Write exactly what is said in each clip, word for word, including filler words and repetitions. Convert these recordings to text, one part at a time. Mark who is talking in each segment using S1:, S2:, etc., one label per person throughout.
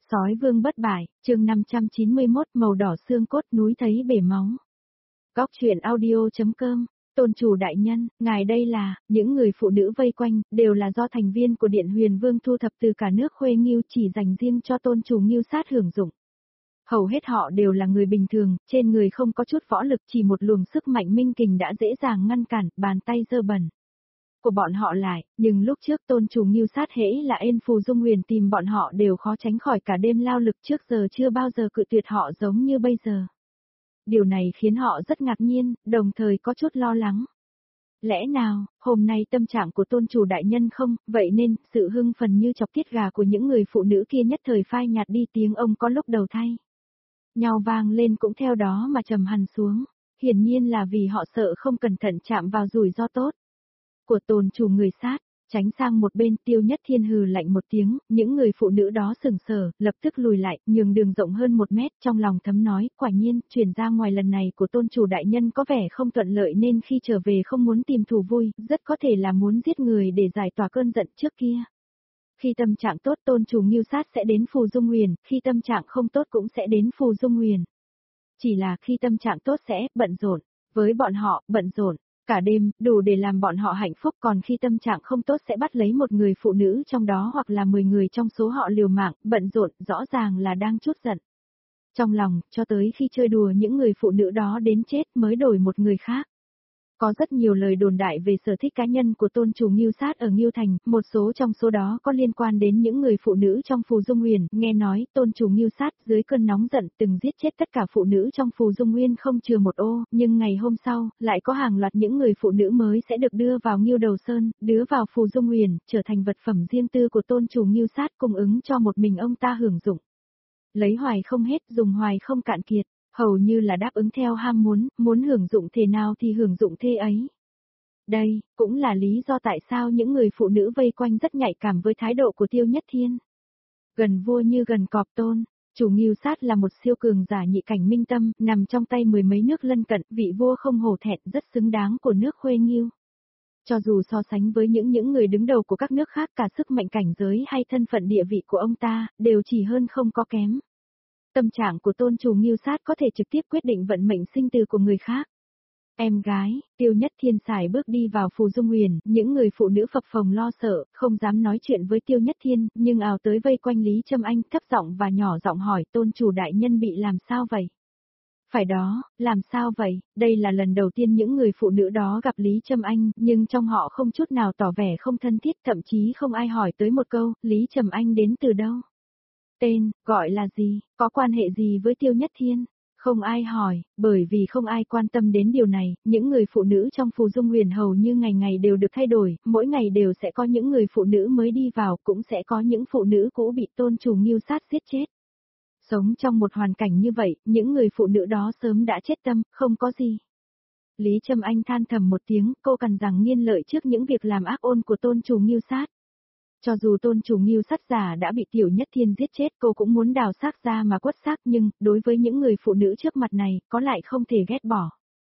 S1: Sói vương bất bại, chương năm trăm chín mươi mốt màu đỏ xương cốt núi thấy bể máu. Góc truyện audio.com, tôn chủ đại nhân, ngài đây là, những người phụ nữ vây quanh, đều là do thành viên của Điện Huyền Vương thu thập từ cả nước Khuê Nghiêu chỉ dành riêng cho tôn chủ Nghiêu Sát hưởng dụng. Hầu hết họ đều là người bình thường, trên người không có chút võ lực, chỉ một luồng sức mạnh minh kình đã dễ dàng ngăn cản, bàn tay dơ bẩn của bọn họ lại, nhưng lúc trước tôn chủ Nghiêu Sát hễ là Ên Phù Dung Huyền tìm bọn họ đều khó tránh khỏi cả đêm lao lực, trước giờ chưa bao giờ cự tuyệt họ giống như bây giờ. Điều này khiến họ rất ngạc nhiên, đồng thời có chút lo lắng. Lẽ nào, hôm nay tâm trạng của tôn chủ đại nhân không, vậy nên, sự hưng phấn như chọc tiết gà của những người phụ nữ kia nhất thời phai nhạt đi, tiếng ông có lúc đầu thay nhau vang lên cũng theo đó mà trầm hẳn xuống, hiển nhiên là vì họ sợ không cẩn thận chạm vào rủi ro tốt của tôn chủ người sát. Tránh sang một bên, Tiêu Nhất Thiên hừ lạnh một tiếng, những người phụ nữ đó sừng sờ, lập tức lùi lại, nhường đường rộng hơn một mét, trong lòng thấm nói, quả nhiên, chuyển ra ngoài lần này của tôn chủ đại nhân có vẻ không thuận lợi nên khi trở về không muốn tìm thù vui, rất có thể là muốn giết người để giải tỏa cơn giận trước kia. Khi tâm trạng tốt tôn chủ Nghiêu Sát sẽ đến Phù Dung Huyền, khi tâm trạng không tốt cũng sẽ đến Phù Dung Huyền. Chỉ là khi tâm trạng tốt sẽ bận rộn, với bọn họ, bận rộn cả đêm, đủ để làm bọn họ hạnh phúc, còn khi tâm trạng không tốt sẽ bắt lấy một người phụ nữ trong đó hoặc là mười người trong số họ liều mạng, bận rộn, rõ ràng là đang trút giận trong lòng, cho tới khi chơi đùa những người phụ nữ đó đến chết mới đổi một người khác. Có rất nhiều lời đồn đại về sở thích cá nhân của tôn chủ Nghiêu Sát ở Nghiêu Thành, một số trong số đó có liên quan đến những người phụ nữ trong Phù Dung Huyền, nghe nói tôn chủ Nghiêu Sát dưới cơn nóng giận từng giết chết tất cả phụ nữ trong Phù Dung Huyền không chừa một ô, nhưng ngày hôm sau, lại có hàng loạt những người phụ nữ mới sẽ được đưa vào Nghiêu Đầu Sơn, đưa vào Phù Dung Huyền, trở thành vật phẩm riêng tư của tôn chủ Nghiêu Sát cung ứng cho một mình ông ta hưởng dụng. Lấy hoài không hết, dùng hoài không cạn kiệt. Hầu như là đáp ứng theo ham muốn, muốn hưởng dụng thế nào thì hưởng dụng thế ấy. Đây, cũng là lý do tại sao những người phụ nữ vây quanh rất nhạy cảm với thái độ của Tiêu Nhất Thiên. Gần vua như gần cọp tôn, chủ Nghiêu Sát là một siêu cường giả nhị cảnh minh tâm, nằm trong tay mười mấy nước lân cận, vị vua không hổ thẹn, rất xứng đáng của nước Khuê Nghiêu. Cho dù so sánh với những những người đứng đầu của các nước khác, cả sức mạnh cảnh giới hay thân phận địa vị của ông ta, đều chỉ hơn không có kém. Tâm trạng của tôn chủ Nghiêu Sát có thể trực tiếp quyết định vận mệnh sinh tử của người khác. Em gái, Tiêu Nhất Thiên xài bước đi vào Phù Dung Huyền, những người phụ nữ phập phồng lo sợ, không dám nói chuyện với Tiêu Nhất Thiên, nhưng ào tới vây quanh Lý Trâm Anh, thấp giọng và nhỏ giọng hỏi tôn chủ đại nhân bị làm sao vậy? Phải đó, làm sao vậy? Đây là lần đầu tiên những người phụ nữ đó gặp Lý Trâm Anh, nhưng trong họ không chút nào tỏ vẻ không thân thiết, thậm chí không ai hỏi tới một câu, Lý Trâm Anh đến từ đâu? Tên, gọi là gì, có quan hệ gì với Tiêu Nhất Thiên? Không ai hỏi, bởi vì không ai quan tâm đến điều này, những người phụ nữ trong Phù Dung Huyền hầu như ngày ngày đều được thay đổi, mỗi ngày đều sẽ có những người phụ nữ mới đi vào, cũng sẽ có những phụ nữ cũ bị tôn chủ Nghiêu Sát giết chết. Sống trong một hoàn cảnh như vậy, những người phụ nữ đó sớm đã chết tâm, không có gì. Lý Trâm Anh than thầm một tiếng, cô cằn rằng nghiến lợi trước những việc làm ác ôn của tôn chủ Nghiêu Sát. Cho dù tôn chủ Nghiêu Sát giả đã bị Tiểu Nhất Thiên giết chết, cô cũng muốn đào xác ra mà quất xác, nhưng, đối với những người phụ nữ trước mặt này, có lại không thể ghét bỏ.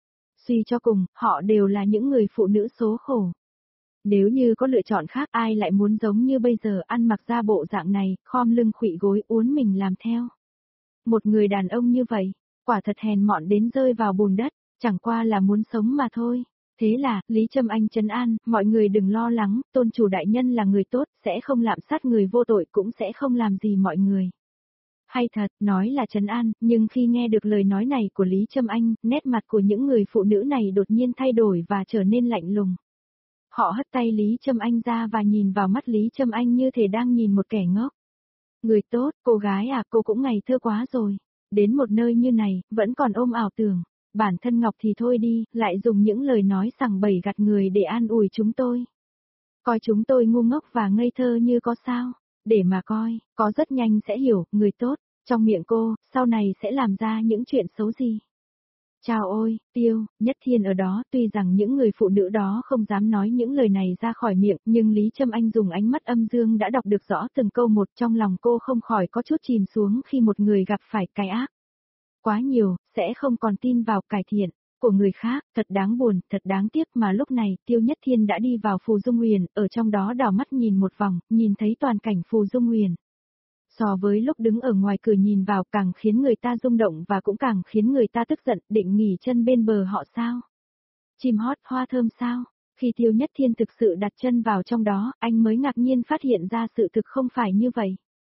S1: Suy cho cùng, họ đều là những người phụ nữ số khổ. Nếu như có lựa chọn khác, ai lại muốn giống như bây giờ ăn mặc ra bộ dạng này, khom lưng khuỵu gối uốn mình làm theo. Một người đàn ông như vậy, quả thật hèn mọn đến rơi vào bùn đất, chẳng qua là muốn sống mà thôi. Thế là, Lý Trâm Anh trấn an, mọi người đừng lo lắng, tôn chủ đại nhân là người tốt, sẽ không lạm sát người vô tội, cũng sẽ không làm gì mọi người. Hay thật, nói là trấn an, nhưng khi nghe được lời nói này của Lý Trâm Anh, nét mặt của những người phụ nữ này đột nhiên thay đổi và trở nên lạnh lùng. Họ hất tay Lý Trâm Anh ra và nhìn vào mắt Lý Trâm Anh như thể đang nhìn một kẻ ngốc. Người tốt, cô gái à, cô cũng ngày thơ quá rồi. Đến một nơi như này, vẫn còn ôm ảo tưởng. Bản thân Ngọc thì thôi đi, lại dùng những lời nói sằng bậy gạt người để an ủi chúng tôi. Coi chúng tôi ngu ngốc và ngây thơ như có sao, để mà coi, có rất nhanh sẽ hiểu, người tốt, trong miệng cô, sau này sẽ làm ra những chuyện xấu gì. Chào ôi, Tiêu, Nhất Thiên ở đó, tuy rằng những người phụ nữ đó không dám nói những lời này ra khỏi miệng, nhưng Lý Trâm Anh dùng ánh mắt âm dương đã đọc được rõ từng câu một, trong lòng cô không khỏi có chút chìm xuống khi một người gặp phải cái ác quá nhiều, sẽ không còn tin vào cải thiện của người khác, thật đáng buồn, thật đáng tiếc mà lúc này, Tiêu Nhất Thiên đã đi vào Phù Dung Huyền, ở trong đó đảo mắt nhìn một vòng, nhìn thấy toàn cảnh Phù Dung Huyền. So với lúc đứng ở ngoài cửa nhìn vào càng khiến người ta rung động và cũng càng khiến người ta tức giận, định nghỉ chân bên bờ họ sao? Chim hót hoa thơm sao? Khi Tiêu Nhất Thiên thực sự đặt chân vào trong đó, anh mới ngạc nhiên phát hiện ra sự thực không phải như vậy.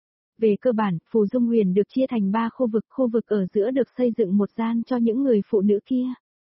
S1: Về cơ bản, Phù Dung Huyền được chia thành ba khu vực, khu vực ở giữa được xây dựng một gian cho những người phụ nữ kia.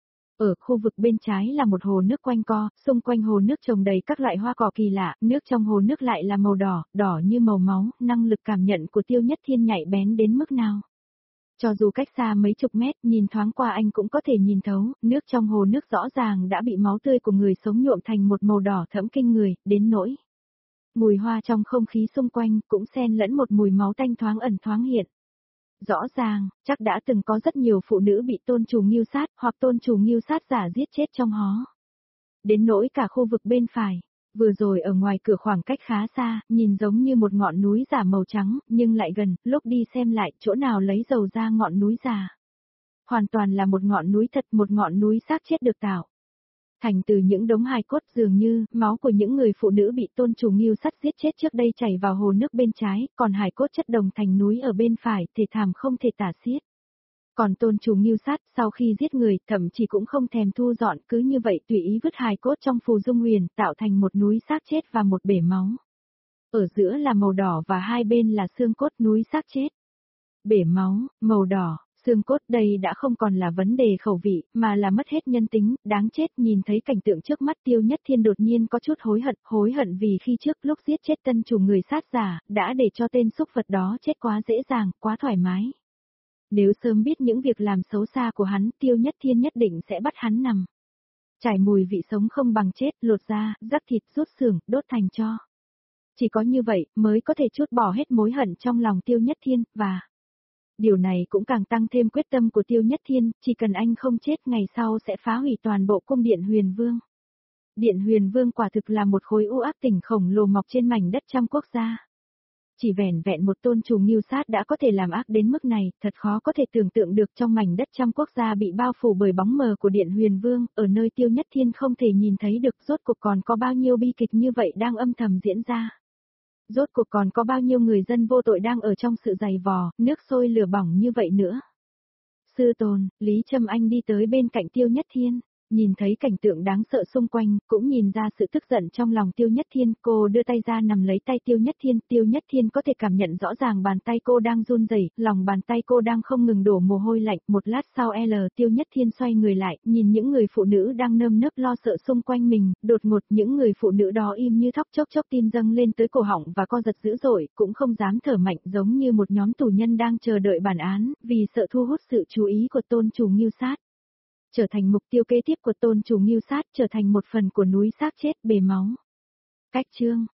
S1: Ở khu vực bên trái là một hồ nước quanh co, xung quanh hồ nước trồng đầy các loại hoa cỏ kỳ lạ, nước trong hồ nước lại là màu đỏ, đỏ như màu máu, năng lực cảm nhận của Tiêu Nhất Thiên nhạy bén đến mức nào. Cho dù cách xa mấy chục mét, nhìn thoáng qua anh cũng có thể nhìn thấu, nước trong hồ nước rõ ràng đã bị máu tươi của người sống nhuộm thành một màu đỏ thẫm kinh người, đến nỗi. Mùi hoa trong không khí xung quanh cũng xen lẫn một mùi máu tanh thoáng ẩn thoáng hiện. Rõ ràng, chắc đã từng có rất nhiều phụ nữ bị tôn chủ mưu sát hoặc tôn chủ mưu sát giả giết chết trong hó. Đến nỗi cả khu vực bên phải, vừa rồi ở ngoài cửa khoảng cách khá xa, nhìn giống như một ngọn núi giả màu trắng, nhưng lại gần, lúc đi xem lại chỗ nào lấy dầu ra ngọn núi giả. Hoàn toàn là một ngọn núi thật, một ngọn núi xác chết được tạo. Thành từ những đống hài cốt dường như, máu của những người phụ nữ bị tôn chủ mưu sát giết chết trước đây chảy vào hồ nước bên trái, còn hài cốt chất đồng thành núi ở bên phải, thê thảm không thể tả xiết. Còn tôn chủ mưu sát sau khi giết người, thậm chí cũng không thèm thu dọn, cứ như vậy tùy ý vứt hài cốt trong Phù Dung Huyền, tạo thành một núi xác chết và một bể máu. Ở giữa là màu đỏ và hai bên là xương cốt núi xác chết. Bể máu, màu đỏ. Xương cốt đây đã không còn là vấn đề khẩu vị, mà là mất hết nhân tính, đáng chết. Nhìn thấy cảnh tượng trước mắt Tiêu Nhất Thiên đột nhiên có chút hối hận, hối hận vì khi trước lúc giết chết tân chủ người sát giả, đã để cho tên xúc vật đó chết quá dễ dàng, quá thoải mái. Nếu sớm biết những việc làm xấu xa của hắn, Tiêu Nhất Thiên nhất định sẽ bắt hắn nằm. Trải mùi vị sống không bằng chết, lột da, rắc thịt, rút xương, đốt thành tro. Chỉ có như vậy, mới có thể trút bỏ hết mối hận trong lòng Tiêu Nhất Thiên, và... Điều này cũng càng tăng thêm quyết tâm của Tiêu Nhất Thiên, chỉ cần anh không chết ngày sau sẽ phá hủy toàn bộ cung điện Huyền Vương. Điện Huyền Vương quả thực là một khối u ác tỉnh khổng lồ mọc trên mảnh đất trăm quốc gia. Chỉ vẻn vẹn một tôn chủ mưu sát đã có thể làm ác đến mức này, thật khó có thể tưởng tượng được trong mảnh đất trăm quốc gia bị bao phủ bởi bóng mờ của Điện Huyền Vương, ở nơi Tiêu Nhất Thiên không thể nhìn thấy được rốt cuộc còn có bao nhiêu bi kịch như vậy đang âm thầm diễn ra. Rốt cuộc còn có bao nhiêu người dân vô tội đang ở trong sự dày vò, nước sôi lửa bỏng như vậy nữa. Sư tôn, Lý Trâm Anh đi tới bên cạnh Tiêu Nhất Thiên, nhìn thấy cảnh tượng đáng sợ xung quanh, cũng nhìn ra sự tức giận trong lòng Tiêu Nhất Thiên, cô đưa tay ra nằm lấy tay Tiêu Nhất Thiên, Tiêu Nhất Thiên có thể cảm nhận rõ ràng bàn tay cô đang run rẩy, lòng bàn tay cô đang không ngừng đổ mồ hôi lạnh, một lát sau L Tiêu Nhất Thiên xoay người lại, nhìn những người phụ nữ đang nơm nớp lo sợ xung quanh mình, đột ngột những người phụ nữ đó im như thóc chốc chốc tim dâng lên tới cổ họng và co giật dữ dội, cũng không dám thở mạnh giống như một nhóm tù nhân đang chờ đợi bản án, vì sợ thu hút sự chú ý của tôn chủ mưu sát. Trở thành mục tiêu kế tiếp của tôn chủ mưu sát, trở thành một phần của núi xác chết bề máu. Cách chương